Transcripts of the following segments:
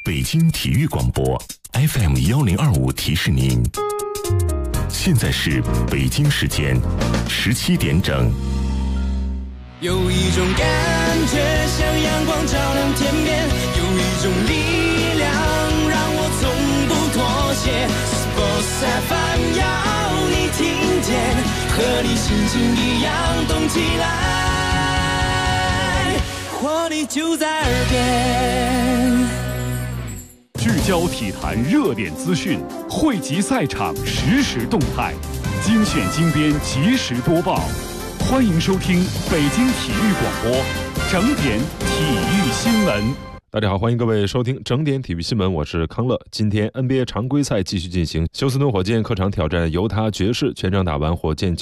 北京体育广播 FM1025提示您，现在是北京时间17点整。 有一种感觉像阳光照亮天边，有一种力量让我从不妥协。Sports FM 要你听见，和你心情一样动起来，活力就在耳边。 聚焦体坛热点资讯，汇集赛场实时动态，精选精编及时播报。欢迎收听北京体育广播整点体育新闻。 大家好，欢迎各位收听整点体育新闻，我是康乐。今天 NBA 常规赛继续进行，休斯顿火箭客场挑战犹他爵士，全场打完，火箭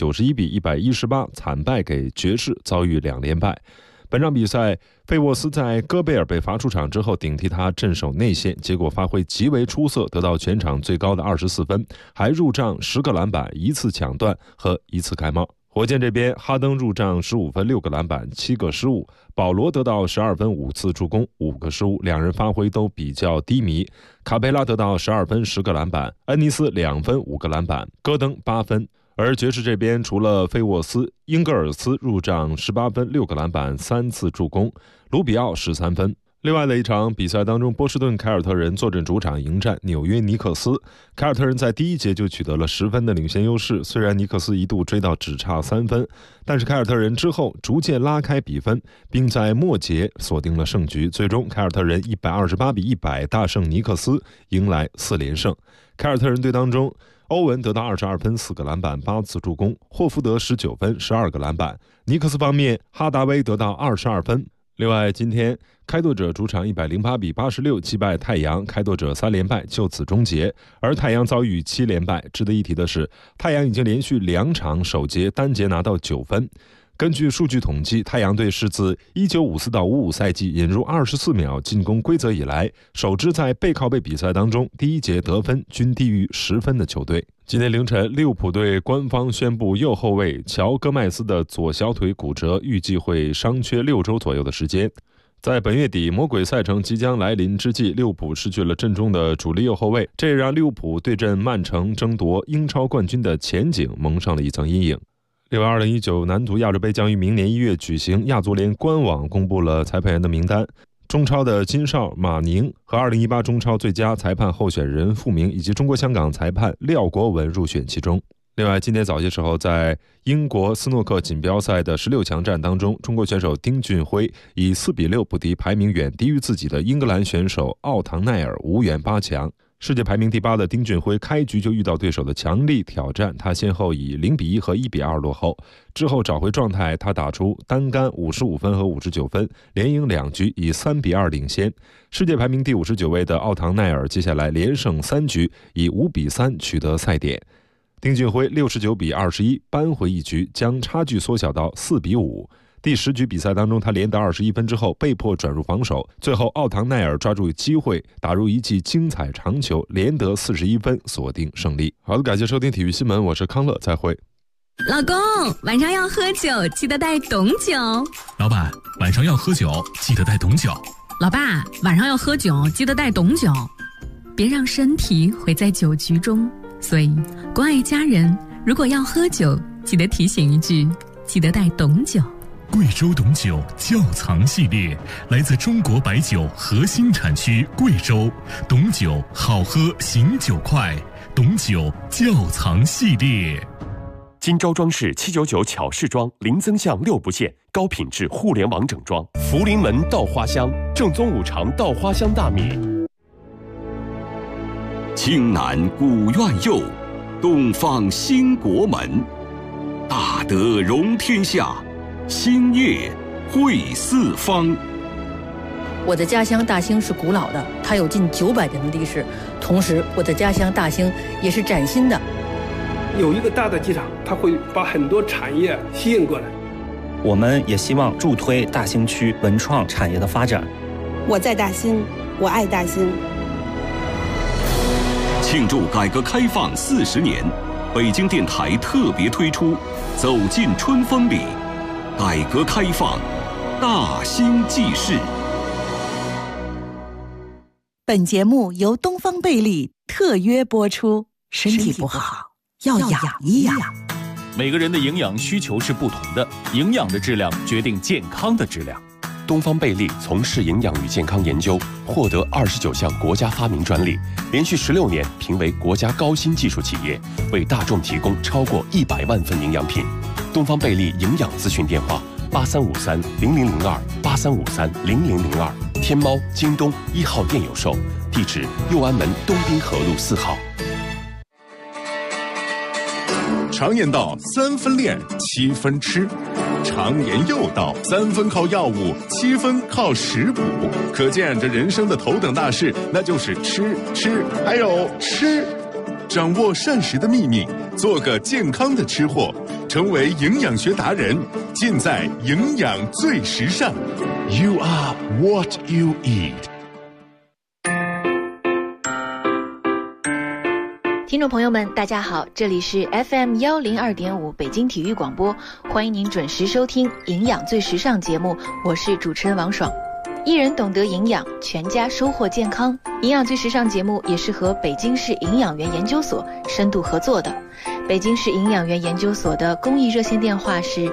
91-118惨败给爵士，遭遇2连败。本场比赛，费沃斯在戈贝尔被罚出场之后顶替他镇守内线，结果发挥极为出色，得到全场最高的24分，还入账10个篮板、1次抢断和1次开帽。火箭这边，哈登入账15分、6个篮板、7个失误，保罗得到12分、5次助攻、5个失误，两人发挥都比较低迷。卡佩拉得到12分、10个篮板，恩尼斯2分、5个篮板，戈登8分。而爵士这边除了费沃斯，英格尔斯入账18分、6个篮板、3次助攻，卢比奥13分。另外的一场比赛当中，波士顿凯尔特人坐镇主场迎战纽约尼克斯。凯尔特人在第一节就取得了10分的领先优势，虽然尼克斯一度追到只差3分，但是凯尔特人之后逐渐拉开比分，并在末节锁定了胜局。最终凯尔特人128-100大胜尼克斯，迎来4连胜。凯尔特人队当中，欧文得到22分、4个篮板、8次助攻，霍福德19分、12个篮板。尼克斯方面，哈达威得到22分。另外，今天开拓者主场108-86击败太阳，开拓者3连败就此终结，而太阳遭遇7连败。值得一提的是，太阳已经连续2场首节单节拿到9分。根据数据统计，太阳队是自1954-55赛季引入24秒进攻规则以来，首支在背靠背比赛当中第一节得分均低于10分的球队。今天凌晨，利物浦队官方宣布右后卫乔戈麦斯的左小腿骨折，预计会伤缺6周左右的时间。在本月底魔鬼赛程即将来临之际，利物浦失去了阵中的主力右后卫，这也让利物浦对阵曼城争夺英超冠军的前景蒙上了一层阴影。另外，2019男足亚洲杯将于明年1月举行，亚足联官网公布了裁判员的名单，中超的金少、马宁和2018中超最佳裁判候选人傅明以及中国香港裁判廖国文入选其中。另外，今天早些时候，在英国斯诺克锦标赛的16强战当中，中国选手丁俊晖以4-6不敌排名远低于自己的英格兰选手奥唐奈尔，无缘8强。世界排名第8的丁俊晖开局就遇到对手的强力挑战，他先后以0-1和1-2落后，之后找回状态，他打出单杆55分和59分，连赢2局，以3-2领先。世界排名第59位的奥唐奈尔接下来连胜3局，以5-3取得赛点。丁俊晖69-21扳回一局，将差距缩小到4-5。第10局比赛当中，他连得21分之后被迫转入防守，最后奥唐奈尔抓住机会打入一记精彩长球，连得41分锁定胜利。好的，感谢收听体育新闻，我是康乐，再会。 老公，晚上要喝酒记得带董酒。 老板，晚上要喝酒记得带董酒。 老爸，晚上要喝酒记得带董酒，别让身体毁在酒局中。所以关爱家人，如果要喝酒记得提醒一句，记得带董酒。 贵州董酒窖藏系列来自中国白酒核心产区贵州，董酒好喝醒酒快，董酒窖藏系列。 金招装饰799巧饰装，零增项6不限，高品质互联网整装。福临门稻花香，正宗五常稻花香大米。 青南古院右，东方兴国门。大德容天下，兴业惠四方。 我的家乡大兴是古老的，它有近900年的历史。同时，我的家乡大兴也是崭新的。 有一个大的机场，它会把很多产业吸引过来。 我们也希望助推大兴区文创产业的发展。 我在大兴，我爱大兴。 庆祝改革开放40年，北京电台特别推出《走进春风里》，改革开放大兴纪事。 本节目由东方贝利特约播出。身体不好要养一养。 每个人的营养需求是不同的，营养的质量决定健康的质量。 东方贝利从事营养与健康研究，获得29项国家发明专利，连续16年评为国家高新技术企业，为大众提供超过100万份营养品。东方贝利营养咨询电话83530002，83530002，天猫、京东1号店有售，地址右安门东滨河路4号。 常言道3分练7分吃，常言又道3分靠药物7分靠食补，可见这人生的头等大事那就是吃还有吃。掌握膳食的秘密，做个健康的吃货，成为营养学达人，尽在营养最时尚。 You are what you eat。 听众朋友们大家好，这里是 FM 102.5北京体育广播，欢迎您准时收听营养最时尚节目，我是主持人王爽。一人懂得营养，全家收获健康。营养最时尚节目也是和北京市营养员研究所深度合作的。北京市营养员研究所的公益热线电话是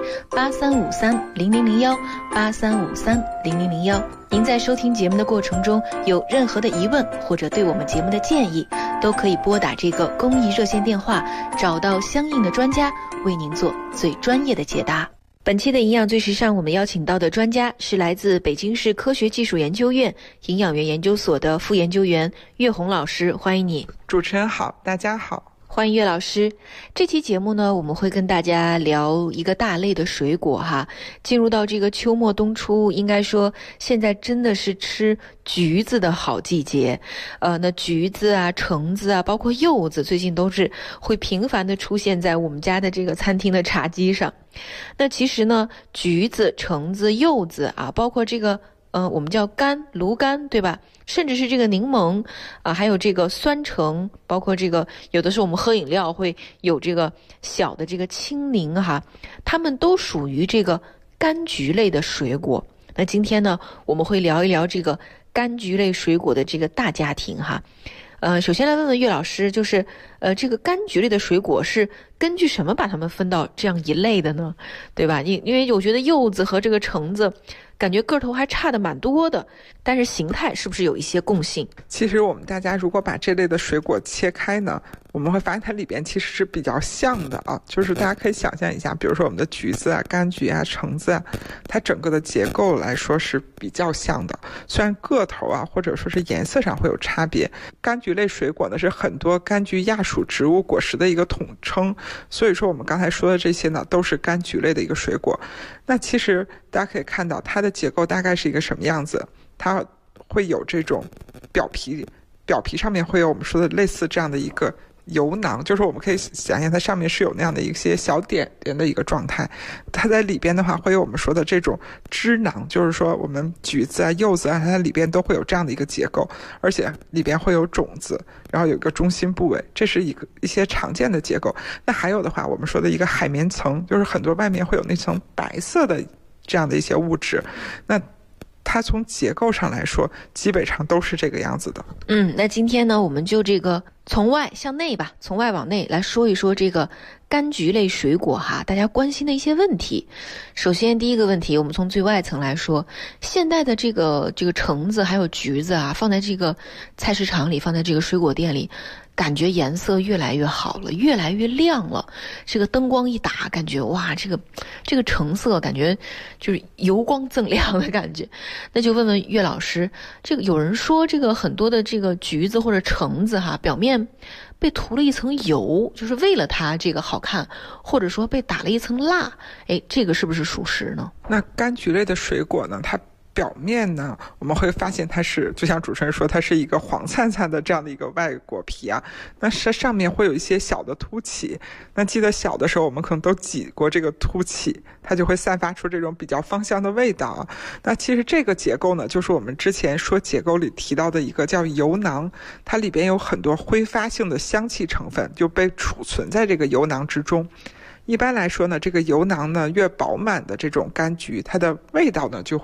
83530001，83530001。您在收听节目的过程中有任何的疑问或者对我们节目的建议，都可以拨打这个公益热线电话，找到相应的专家为您做最专业的解答。本期的营养最时尚，我们邀请到的专家是来自北京市科学技术研究院营养员研究所的副研究员岳红老师，欢迎你。 主持人好，大家好。 欢迎岳老师。这期节目呢，我们会跟大家聊一个大类的水果哈。进入到这个秋末冬初，应该说现在真的是吃橘子的好季节。那橘子啊、橙子啊，包括柚子，最近都是会频繁的出现在我们家的这个餐厅的茶几上。那其实呢，橘子、橙子、柚子啊，包括这个我们叫芦柑，对吧？甚至是这个柠檬啊，还有这个酸橙，包括这个有的时候我们喝饮料会有这个小的这个青柠哈，它们都属于这个柑橘类的水果。那今天呢，我们会聊一聊这个柑橘类水果的这个大家庭哈。首先来问问岳老师，就是这个柑橘类的水果是根据什么把它们分到这样一类的呢？对吧？因为我觉得柚子和这个橙子感觉个头还差的蛮多的，但是形态是不是有一些共性？ 其实我们大家如果把这类的水果切开呢，我们会发现它里边其实是比较像的啊，就是大家可以想象一下，比如说我们的橘子啊、柑橘啊、橙子啊，它整个的结构来说是比较像的，虽然个头啊或者说是颜色上会有差别。柑橘类水果呢是很多柑橘亚属植物果实的一个统称，所以说我们刚才说的这些呢都是柑橘类的一个水果。那其实大家可以看到它的结构大概是一个什么样子，它会有这种表皮上面会有我们说的类似这样的一个油囊，就是我们可以想象它上面是有那样的一些小点点的一个状态，它在里边的话会有我们说的这种汁囊，就是说我们橘子啊、柚子啊，它里边都会有这样的一个结构，而且里边会有种子，然后有一个中心部位，这是一些常见的结构。那还有的话，我们说的一个海绵层，就是很多外面会有那层白色的这样的一些物质，那它从结构上来说基本上都是这个样子的。 那今天呢，我们就这个从外向内吧，从外往内来说一说这个柑橘类水果哈，大家关心的一些问题。首先第一个问题，我们从最外层来说，现在的这个橙子还有橘子啊，放在这个菜市场里，放在这个水果店里，感觉颜色越来越好了，越来越亮了。这个灯光一打，感觉哇，这个橙色感觉就是油光锃亮的感觉。那就问问岳老师，这个有人说这个很多的这个橘子或者橙子哈，表面被涂了一层油，就是为了它这个好看，或者说被打了一层蜡，这个是不是属实呢？ 那柑橘类的水果呢，它表面呢，我们会发现它是就像主持人说，它是一个黄灿灿的这样的一个外果皮啊，那是上面会有一些小的凸起。那记得小的时候我们可能都挤过这个凸起，它就会散发出这种比较芳香的味道啊。那其实这个结构呢，就是我们之前说结构里提到的一个叫油囊，它里边有很多挥发性的香气成分，就被储存在这个油囊之中。一般来说呢，这个油囊呢越饱满的这种柑橘，它的味道呢就会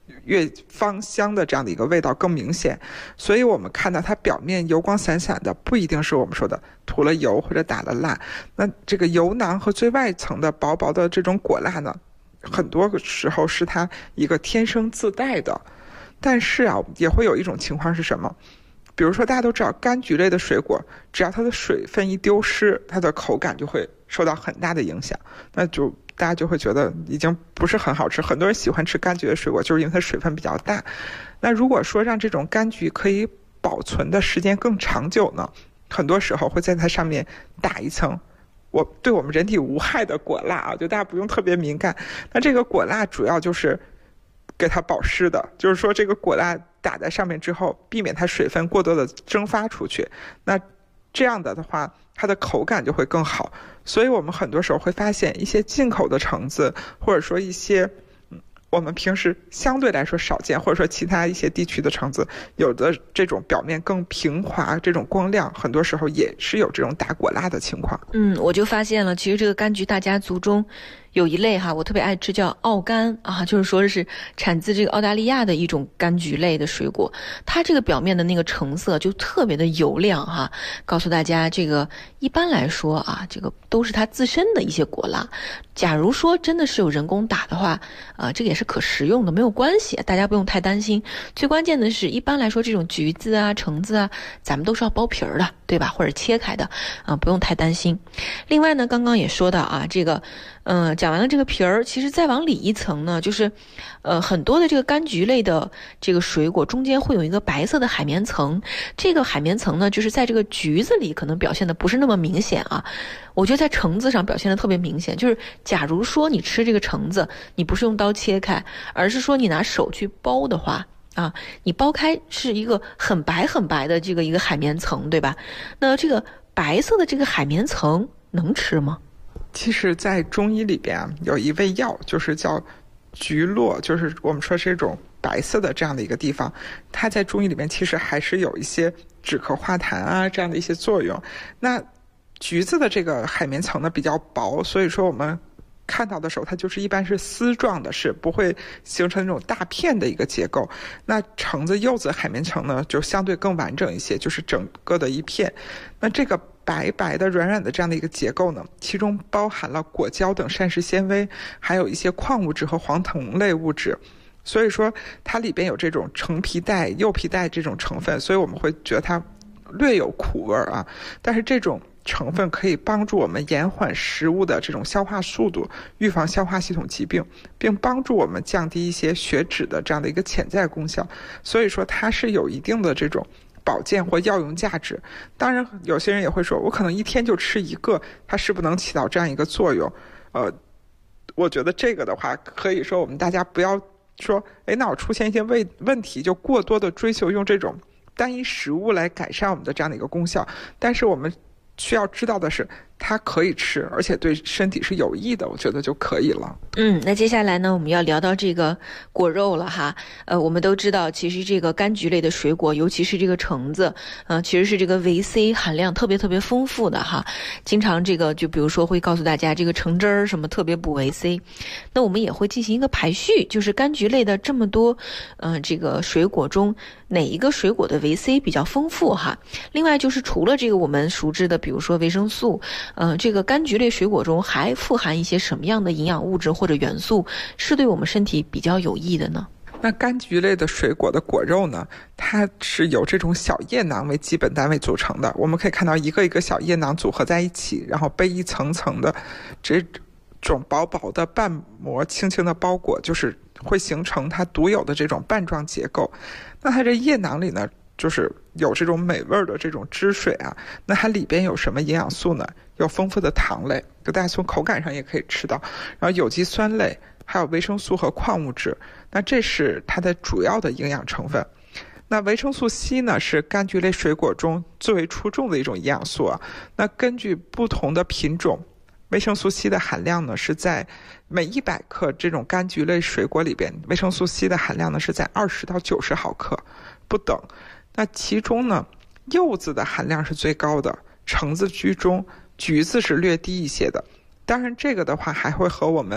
越芳香的这样的一个味道更明显。所以我们看到它表面油光闪闪的，不一定是我们说的涂了油或者打了蜡。那这个油囊和最外层的薄薄的这种果蜡呢，很多时候是它一个天生自带的。但是啊，也会有一种情况是什么？比如说大家都知道柑橘类的水果，只要它的水分一丢失，它的口感就会受到很大的影响，那就大家就会觉得已经不是很好吃。很多人喜欢吃柑橘的水果，就是因为它水分比较大。那如果说让这种柑橘可以保存的时间更长久呢，很多时候会在它上面打一层对我们人体无害的果蜡啊，就大家不用特别敏感。那这个果蜡主要就是给它保湿的，就是说这个果蜡打在上面之后，避免它水分过多的蒸发出去，那这样的话它的口感就会更好。所以我们很多时候会发现一些进口的橙子，或者说一些我们平时相对来说少见，或者说其他一些地区的橙子，有的这种表面更平滑，这种光亮，很多时候也是有这种打果蜡的情况。 我就发现了，其实这个柑橘大家族中有一类哈，我特别爱吃，叫澳柑啊，就是说是产自这个澳大利亚的一种柑橘类的水果，它这个表面的那个橙色就特别的油亮哈。告诉大家，这个一般来说啊，这个都是它自身的一些果蜡。假如说真的是有人工打的话，这个也是可食用的，没有关系，大家不用太担心。最关键的是，一般来说这种橘子啊、橙子啊，咱们都是要剥皮儿的，对吧？或者切开的，不用太担心。另外呢，刚刚也说到啊，这个讲完了这个皮儿，其实再往里一层呢，就是很多的这个柑橘类的这个水果中间会有一个白色的海绵层。这个海绵层呢，就是在这个橘子里可能表现的不是那么明显啊，我觉得在橙子上表现的特别明显。就是假如说你吃这个橙子，你不是用刀切开，而是说你拿手去剥的话啊，你剥开是一个很白很白的这个一个海绵层，对吧？那这个白色的这个海绵层能吃吗？ 其实在中医里边啊，有一味药就是叫橘络，就是我们说这种白色的这样的一个地方，它在中医里面其实还是有一些止咳化痰啊这样的一些作用。那橘子的这个海绵层呢比较薄，所以说我们看到的时候它就是一般是丝状的，是不会形成那种大片的一个结构。那橙子柚子海绵层呢就相对更完整一些，就是整个的一片。那这个白白的软软的这样的一个结构呢，其中包含了果胶等膳食纤维，还有一些矿物质和黄酮类物质，所以说它里边有这种橙皮带、柚皮带这种成分，所以我们会觉得它略有苦味啊。但是这种成分可以帮助我们延缓食物的这种消化速度，预防消化系统疾病，并帮助我们降低一些血脂的这样的一个潜在功效。所以说它是有一定的这种保健或药用价值。当然有些人也会说，我可能一天就吃一个，它是不能起到这样一个作用。我觉得这个的话，可以说我们大家不要说，那我出现一些问题就过多的追求用这种单一食物来改善我们的这样的一个功效。但是我们需要知道的是，它可以吃，而且对身体是有益的，我觉得就可以了。 那接下来呢，我们要聊到这个果肉了哈。我们都知道，其实这个柑橘类的水果，尤其是这个橙子，其实是这个维 C 含量特别特别丰富的哈。经常这个就比如说会告诉大家，这个橙汁儿什么特别补维 C。那我们也会进行一个排序，就是柑橘类的这么多，这个水果中哪一个水果的维 C 比较丰富哈。另外就是除了这个我们熟知的，比如说维生素，这个柑橘类水果中还富含一些什么样的营养物质或者元素是对我们身体比较有益的呢？ 那柑橘类的水果的果肉呢，它是由这种小叶囊为基本单位组成的。我们可以看到一个一个小叶囊组合在一起，然后被一层层的这种薄薄的瓣膜轻轻的包裹，就是会形成它独有的这种瓣状结构。那它这叶囊里呢，就是有这种美味的这种汁水啊。那它里边有什么营养素呢？有丰富的糖类，就大家从口感上也可以吃到，然后有机酸类，还有维生素和矿物质。那这是它的主要的营养成分。那维生素 C 呢，是柑橘类水果中最为出众的一种营养素啊。那根据不同的品种，维生素 C 的含量呢是在每100克这种柑橘类水果里边，维生素 C 的含量呢是在20到90毫克不等。那其中呢，柚子的含量是最高的，橙子居中，橘子是略低一些的。当然这个的话还会和我们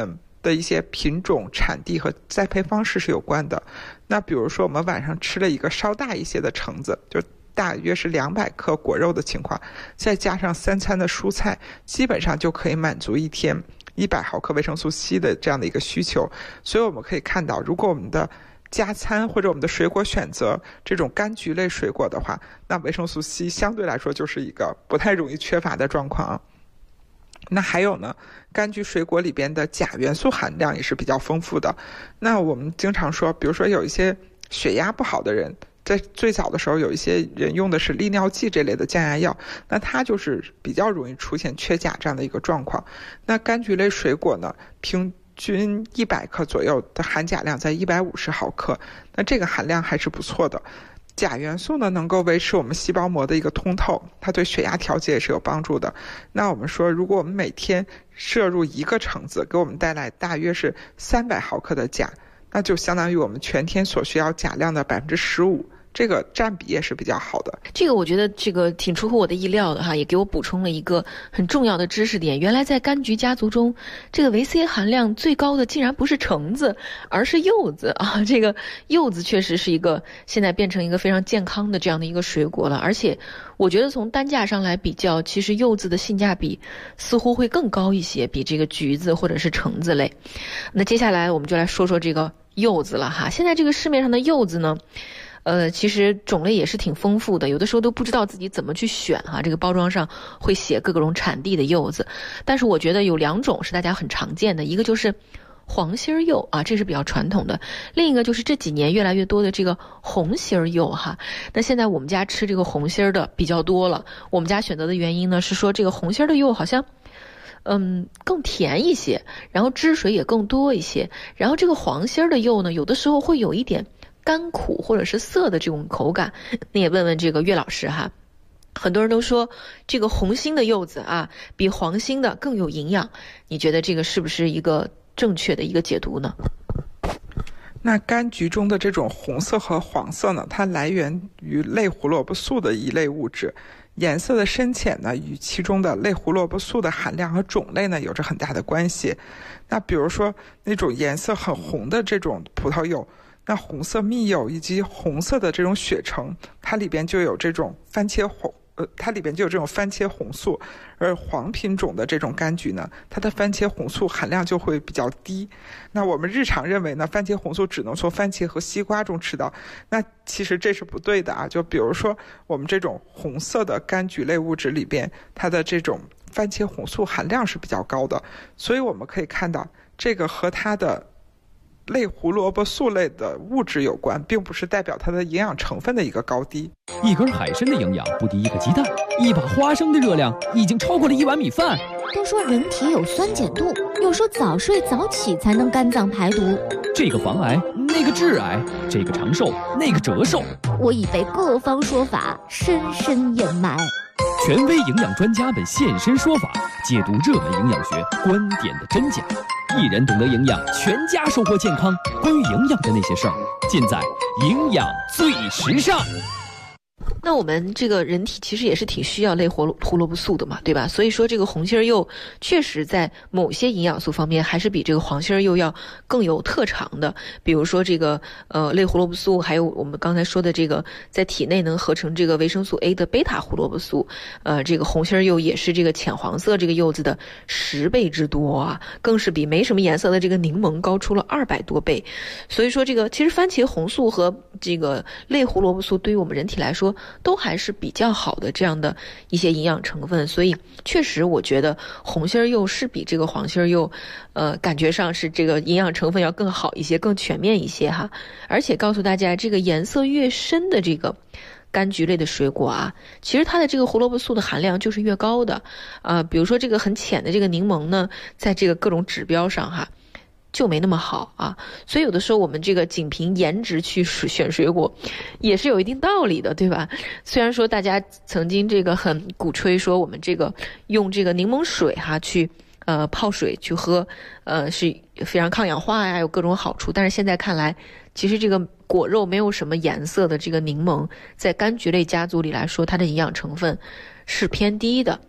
的一些品种、产地和栽培方式是有关的。那比如说我们晚上吃了一个稍大一些的橙子，就大约是200克果肉的情况，再加上3餐的蔬菜，基本上就可以满足一天100毫克维生素 C 的这样的一个需求。所以我们可以看到，如果我们的加餐或者我们的水果选择这种柑橘类水果的话，那维生素 C 相对来说就是一个不太容易缺乏的状况。那还有呢，柑橘水果里边的钾元素含量也是比较丰富的。那我们经常说，比如说有一些血压不好的人，在最早的时候有一些人用的是利尿剂这类的降压药，那它就是比较容易出现缺钾这样的一个状况。那柑橘类水果呢，平均100克左右的含钾量在150毫克，那这个含量还是不错的。钾元素呢，能够维持我们细胞膜的一个通透，它对血压调节也是有帮助的。那我们说，如果我们每天摄入1个橙子，给我们带来大约是300毫克的钾，那就相当于我们全天所需要钾量的15%。这个占比也是比较好的。 这个我觉得这个挺出乎我的意料的哈，也给我补充了一个很重要的知识点。原来在柑橘家族中，这个维 C 含量最高的竟然不是橙子，而是柚子啊！这个柚子确实是一个现在变成一个非常健康的这样的一个水果了，而且我觉得从单价上来比较，其实柚子的性价比似乎会更高一些，比这个橘子或者是橙子类。那接下来我们就来说说这个柚子了哈。现在这个市面上的柚子呢，其实种类也是挺丰富的，有的时候都不知道自己怎么去选哈。这个包装上会写各种产地的柚子，但是我觉得有2种是大家很常见的，一个就是黄心柚啊，这是比较传统的；另一个就是这几年越来越多的这个红心柚哈。那现在我们家吃这个红心的比较多了，我们家选择的原因呢是说这个红心的柚好像更甜一些，然后汁水也更多一些，然后这个黄心的柚呢，有的时候会有一点甘苦或者是涩的这种口感。那也问问这个岳老师哈，很多人都说这个红心的柚子啊比黄心的更有营养，你觉得这个是不是一个正确的一个解读呢？ 那柑橘中的这种红色和黄色呢，它来源于类胡萝卜素的一类物质，颜色的深浅呢与其中的类胡萝卜素的含量和种类呢有着很大的关系。那比如说那种颜色很红的这种葡萄柚，那红色蜜柚以及红色的这种雪橙，它里边就有这种番茄红素，而黄品种的这种柑橘呢，它的番茄红素含量就会比较低。那我们日常认为呢，番茄红素只能从番茄和西瓜中吃到，那其实这是不对的啊。就比如说我们这种红色的柑橘类物质里边，它的这种番茄红素含量是比较高的，所以我们可以看到这个和它的类胡萝卜素类的物质有关，并不是代表它的营养成分的一个高低。 一根海参的营养不敌一个鸡蛋，一把花生的热量已经超过了1碗米饭。 都说人体有酸碱度，又说早睡早起才能肝脏排毒。 这个防癌，那个致癌，这个长寿，那个折寿。 我已被各方说法深深掩埋。 权威营养专家们现身说法，解读热门营养学观点的真假。一人懂得营养，全家收获健康。关于营养的那些事儿，尽在营养最时尚。 那我们这个人体其实也是挺需要类胡萝卜素的嘛，对吧？所以说这个红心柚确实在某些营养素方面还是比这个黄心柚要更有特长的。比如说这个类胡萝卜素，还有我们刚才说的这个在体内能合成这个维生素 A 的贝塔胡萝卜素，这个红心柚也是这个浅黄色这个柚子的10倍之多啊，更是比没什么颜色的这个柠檬高出了200多倍。所以说这个其实番茄红素和这个类胡萝卜素对于我们人体来说都还是比较好的这样的一些营养成分，所以确实我觉得红心柚是比这个黄心柚感觉上是这个营养成分要更好一些，更全面一些哈。而且告诉大家，这个颜色越深的这个柑橘类的水果啊，其实它的这个胡萝卜素的含量就是越高的比如说这个很浅的这个柠檬呢，在这个各种指标上哈就没那么好啊，所以有的时候我们这个仅凭颜值去选水果也是有一定道理的，对吧？虽然说大家曾经这个很鼓吹说我们这个用这个柠檬水哈去泡水去喝是非常抗氧化呀，有各种好处，但是现在看来其实这个果肉没有什么颜色的这个柠檬在柑橘类家族里来说，它的营养成分是偏低的。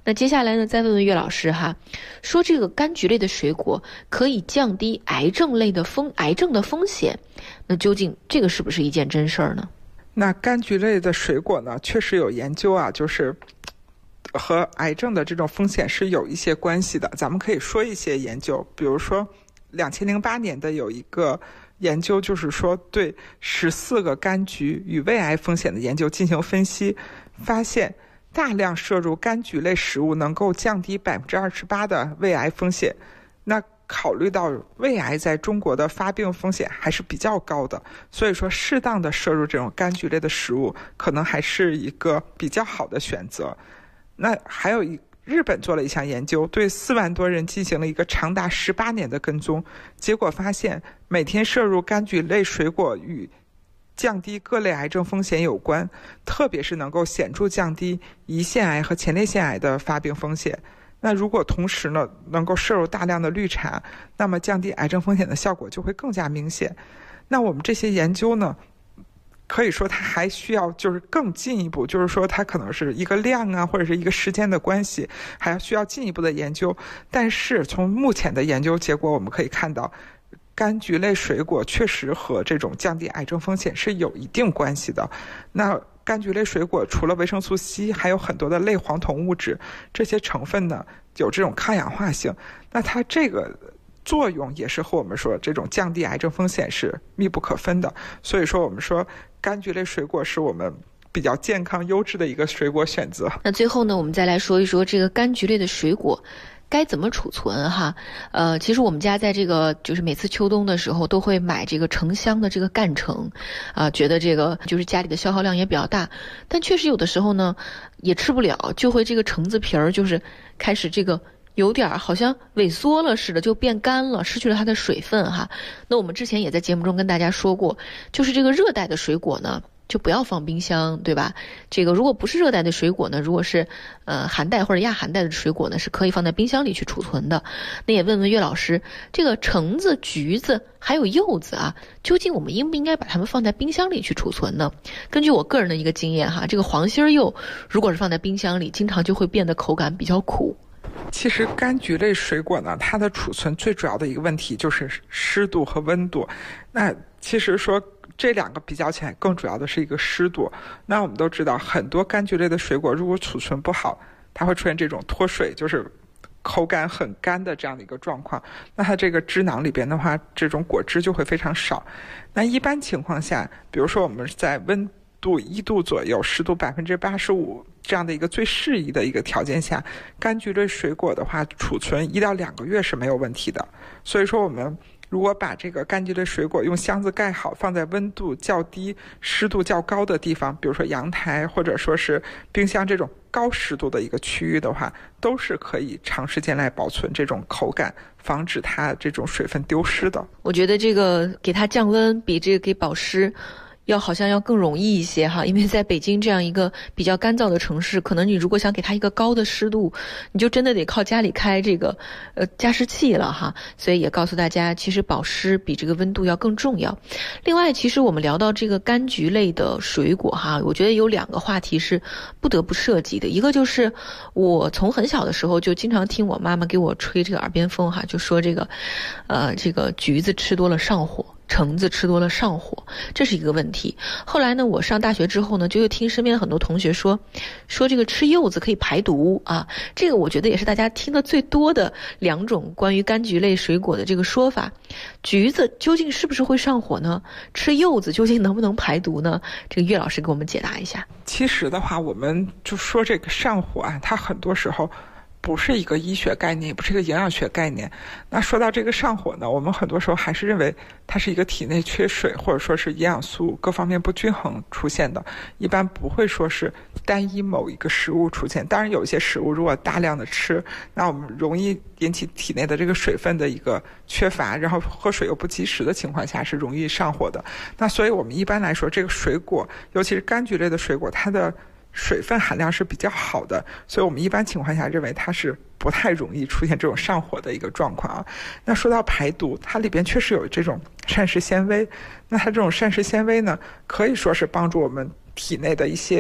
那接下来呢，再问问岳老师哈，说这个柑橘类的水果可以降低癌症的风险，那究竟这个是不是一件真事儿呢？ 那柑橘类的水果呢，确实有研究啊，就是和癌症的这种风险是有一些关系的。咱们可以说一些研究，比如说2008年的有一个研究，就是说对14个柑橘与胃癌风险的研究进行分析，发现大量摄入柑橘类食物能够降低28%的胃癌风险。那考虑到胃癌在中国的发病风险还是比较高的，所以说适当的摄入这种柑橘类的食物可能还是一个比较好的选择。那还有日本做了一项研究，对4万多人进行了一个长达18年的跟踪，结果发现每天摄入柑橘类水果与降低各类癌症风险有关，特别是能够显著降低胰腺癌和前列腺癌的发病风险。那如果同时呢能够摄入大量的绿茶，那么降低癌症风险的效果就会更加明显。那我们这些研究呢，可以说它还需要就是更进一步，就是说它可能是一个量啊，或者是一个时间的关系，还要需要进一步的研究。但是从目前的研究结果我们可以看到，柑橘类水果确实和这种降低癌症风险是有一定关系的。那柑橘类水果除了维生素 C 还有很多的类黄酮物质，这些成分呢有这种抗氧化性，那它这个作用也是和我们说这种降低癌症风险是密不可分的。所以说我们说柑橘类水果是我们比较健康优质的一个水果选择。 那最后呢，我们再来说一说这个柑橘类的水果该怎么储存哈？其实我们家在这个就是每次秋冬的时候都会买这个成箱的这个柑橙，觉得这个就是家里的消耗量也比较大，但确实有的时候呢也吃不了，就会这个橙子皮儿就是开始这个有点好像萎缩了似的，就变干了，失去了它的水分哈。那我们之前也在节目中跟大家说过，就是这个热带的水果呢就不要放冰箱，对吧？这个如果不是热带的水果呢，如果是寒带或者亚寒带的水果呢，是可以放在冰箱里去储存的。那也问问岳老师，这个橙子、橘子还有柚子啊，究竟我们应不应该把它们放在冰箱里去储存呢？根据我个人的一个经验哈，这个黄心柚如果是放在冰箱里，经常就会变得口感比较苦。 其实柑橘类水果呢，它的储存最主要的一个问题就是湿度和温度。那其实说这两个比较起来，更主要的是一个湿度。那我们都知道，很多柑橘类的水果如果储存不好，它会出现这种脱水，就是口感很干的这样的一个状况。那它这个汁囊里边的话，这种果汁就会非常少。那一般情况下，比如说我们在温度1度左右，湿度85%这样的一个最适宜的一个条件下，柑橘类水果的话，储存1到2个月是没有问题的。所以说我们如果把这个柑橘类水果用箱子盖好，放在温度较低、湿度较高的地方，比如说阳台或者说是冰箱这种高湿度的一个区域的话，都是可以长时间来保存这种口感，防止它这种水分丢失的。 我觉得这个给它降温比这个给保湿好像要更容易一些哈，因为在北京这样一个比较干燥的城市，可能你如果想给它一个高的湿度，你就真的得靠家里开这个加湿器了哈。所以也告诉大家，其实保湿比这个温度要更重要。另外，其实我们聊到这个柑橘类的水果哈，我觉得有2个话题是不得不涉及的。一个就是我从很小的时候就经常听我妈妈给我吹这个耳边风哈，就说这个橘子吃多了上火，橙子吃多了上火，这是一个问题。后来呢，我上大学之后呢，就又听身边很多同学说这个吃柚子可以排毒啊。这个我觉得也是大家听的最多的2种关于柑橘类水果的这个说法。橘子究竟是不是会上火呢？吃柚子究竟能不能排毒呢？这个岳老师给我们解答一下。 其实的话，我们就说这个上火啊，它很多时候不是一个医学概念，也不是一个营养学概念。那说到这个上火呢，我们很多时候还是认为它是一个体内缺水，或者说是营养素各方面不均衡出现的，一般不会说是单一某一个食物出现。当然有一些食物如果大量的吃，那我们容易引起体内的这个水分的一个缺乏，然后喝水又不及时的情况下是容易上火的。那所以我们一般来说，这个水果尤其是柑橘类的水果，它的水分含量是比较好的，所以我们一般情况下认为它是不太容易出现这种上火的一个状况啊。那说到排毒，它里边确实有这种膳食纤维，那它这种膳食纤维呢，可以说是帮助我们体内的一些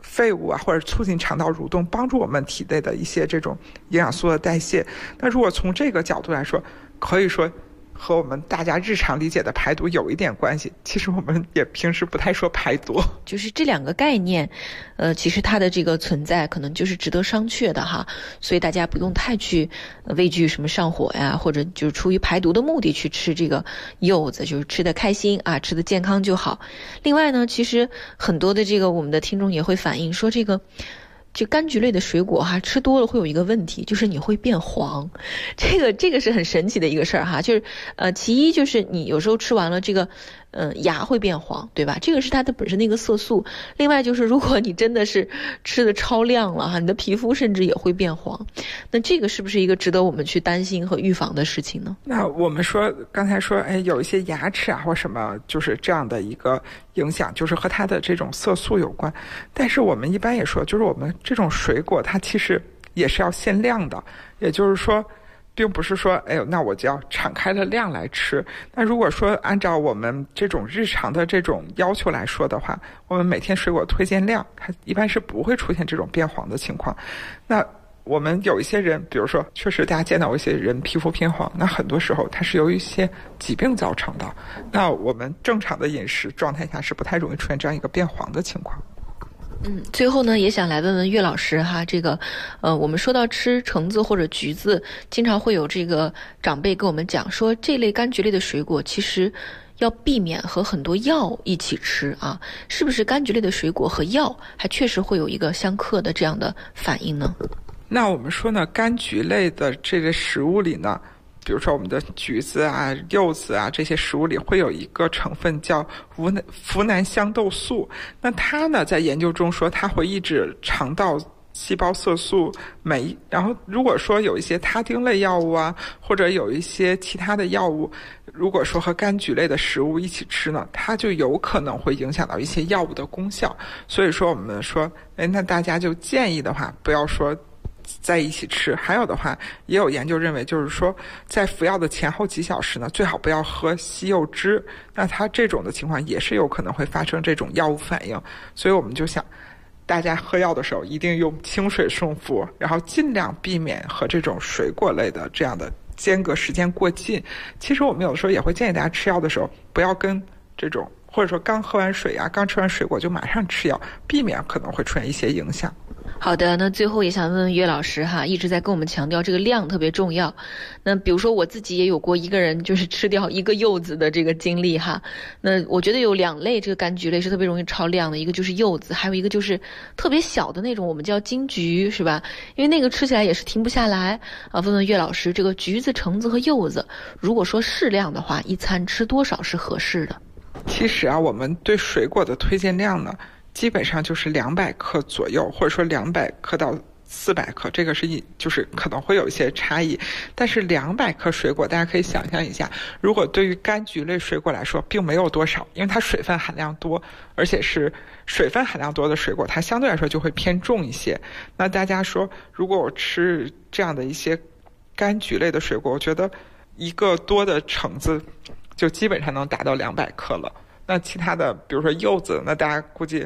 废物啊，或者促进肠道蠕动，帮助我们体内的一些这种营养素的代谢。那如果从这个角度来说，可以说和我们大家日常理解的排毒有一点关系。其实我们也平时不太说排毒， 就是这两个概念，其实它的这个存在可能就是值得商榷的哈，所以大家不用太去畏惧什么上火呀，或者就是出于排毒的目的去吃这个柚子，就是吃得开心啊，吃得健康就好。另外呢，其实很多的这个我们的听众也会反映说，这柑橘类的水果哈，吃多了会有一个问题，就是你会变黄。这个是很神奇的一个事儿哈，就是其一就是你有时候吃完了这个牙会变黄，对吧？这个是它的本身的一个色素。另外就是如果你真的是吃的超量了哈，你的皮肤甚至也会变黄。那这个是不是一个值得我们去担心和预防的事情呢？ 那我们说刚才说有一些牙齿啊或什么就是这样的一个影响，就是和它的这种色素有关。但是我们一般也说，就是我们这种水果它其实也是要限量的，也就是说并不是说那我就要敞开了量来吃。那如果说按照我们这种日常的这种要求来说的话，我们每天水果推荐量它一般是不会出现这种变黄的情况。那我们有一些人，比如说确实大家见到一些人皮肤偏黄，那很多时候它是由于一些疾病造成的。那我们正常的饮食状态下是不太容易出现这样一个变黄的情况。 最后呢，也想来问问岳老师哈，这个我们说到吃橙子或者橘子，经常会有这个长辈跟我们讲说，这类柑橘类的水果其实要避免和很多药一起吃啊，是不是柑橘类的水果和药还确实会有一个相克的这样的反应呢？ 那我们说呢，柑橘类的这个食物里呢，比如说我们的橘子啊、柚子啊，这些食物里会有一个成分叫呋喃香豆素。那它呢，在研究中说它会抑制肠道细胞色素酶。然后如果说有一些他汀类药物啊，或者有一些其他的药物，如果说和柑橘类的食物一起吃呢，它就有可能会影响到一些药物的功效。所以说我们说，那大家就建议的话，不要说在一起吃。还有的话，也有研究认为，就是说在服药的前后几小时呢，最好不要喝西柚汁。那它这种的情况也是有可能会发生这种药物反应。所以我们就想，大家喝药的时候一定用清水送服，然后尽量避免和这种水果类的这样的间隔时间过近。其实我们有的时候也会建议大家吃药的时候，不要跟这种或者说刚喝完水啊、刚吃完水果就马上吃药，避免可能会出现一些影响。 好的，那最后也想问问岳老师哈，一直在跟我们强调这个量特别重要。那比如说我自己也有过一个人就是吃掉一个柚子的这个经历哈。那我觉得有两类这个柑橘类是特别容易超量的，一个就是柚子，还有一个就是特别小的那种，我们叫金桔，是吧？因为那个吃起来也是停不下来啊。问问岳老师，这个橘子、橙子和柚子，如果说适量的话，一餐吃多少是合适的？ 其实啊，我们对水果的推荐量呢，基本上就是200克左右，或者说200克到400克，这个是就是可能会有一些差异。但是200克水果，大家可以想象一下，如果对于柑橘类水果来说，并没有多少，因为它水分含量多，而且是水分含量多的水果，它相对来说就会偏重一些。那大家说，如果我吃这样的一些柑橘类的水果，我觉得一个多的橙子就基本上能达到200克了。那其他的比如说柚子，那大家估计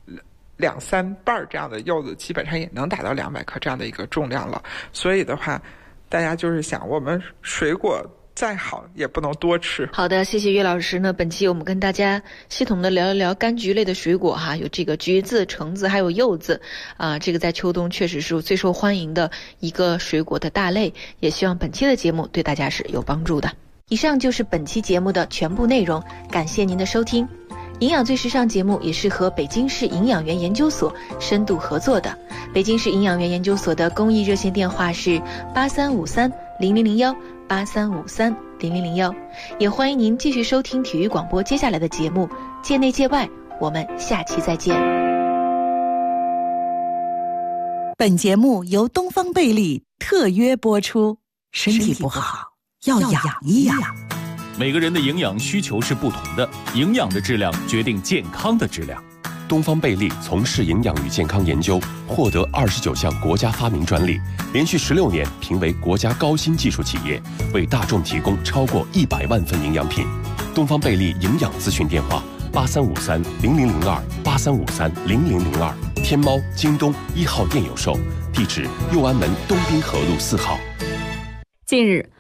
2-3瓣这样的柚子基本上也能达到200克这样的一个重量了。所以的话，大家就是想，我们水果再好也不能多吃。 好的，谢谢岳老师呢。本期我们跟大家系统的聊一聊柑橘类的水果哈，有这个橘子、橙子还有柚子啊，这个在秋冬确实是最受欢迎的一个水果的大类。也希望本期的节目对大家是有帮助的。以上就是本期节目的全部内容，感谢您的收听。营养最时尚节目也是和北京市营养园研究所深度合作的。北京市营养园研究所的公益热线电话是83530001 83530001，也欢迎您继续收听体育广播接下来的节目，界内界外，我们下期再见。 本节目由东方贝利特约播出，身体不好要养一养。 每个人的营养需求是不同的，营养的质量决定健康的质量。 东方贝利从事营养与健康研究，获得29项国家发明专利，连续16年评为国家高新技术企业，为大众提供超过100万份营养品。东方贝利营养咨询电话：83530002 83530002。 天猫、京东1号店有售，地址右安门东滨河路4号。 近日，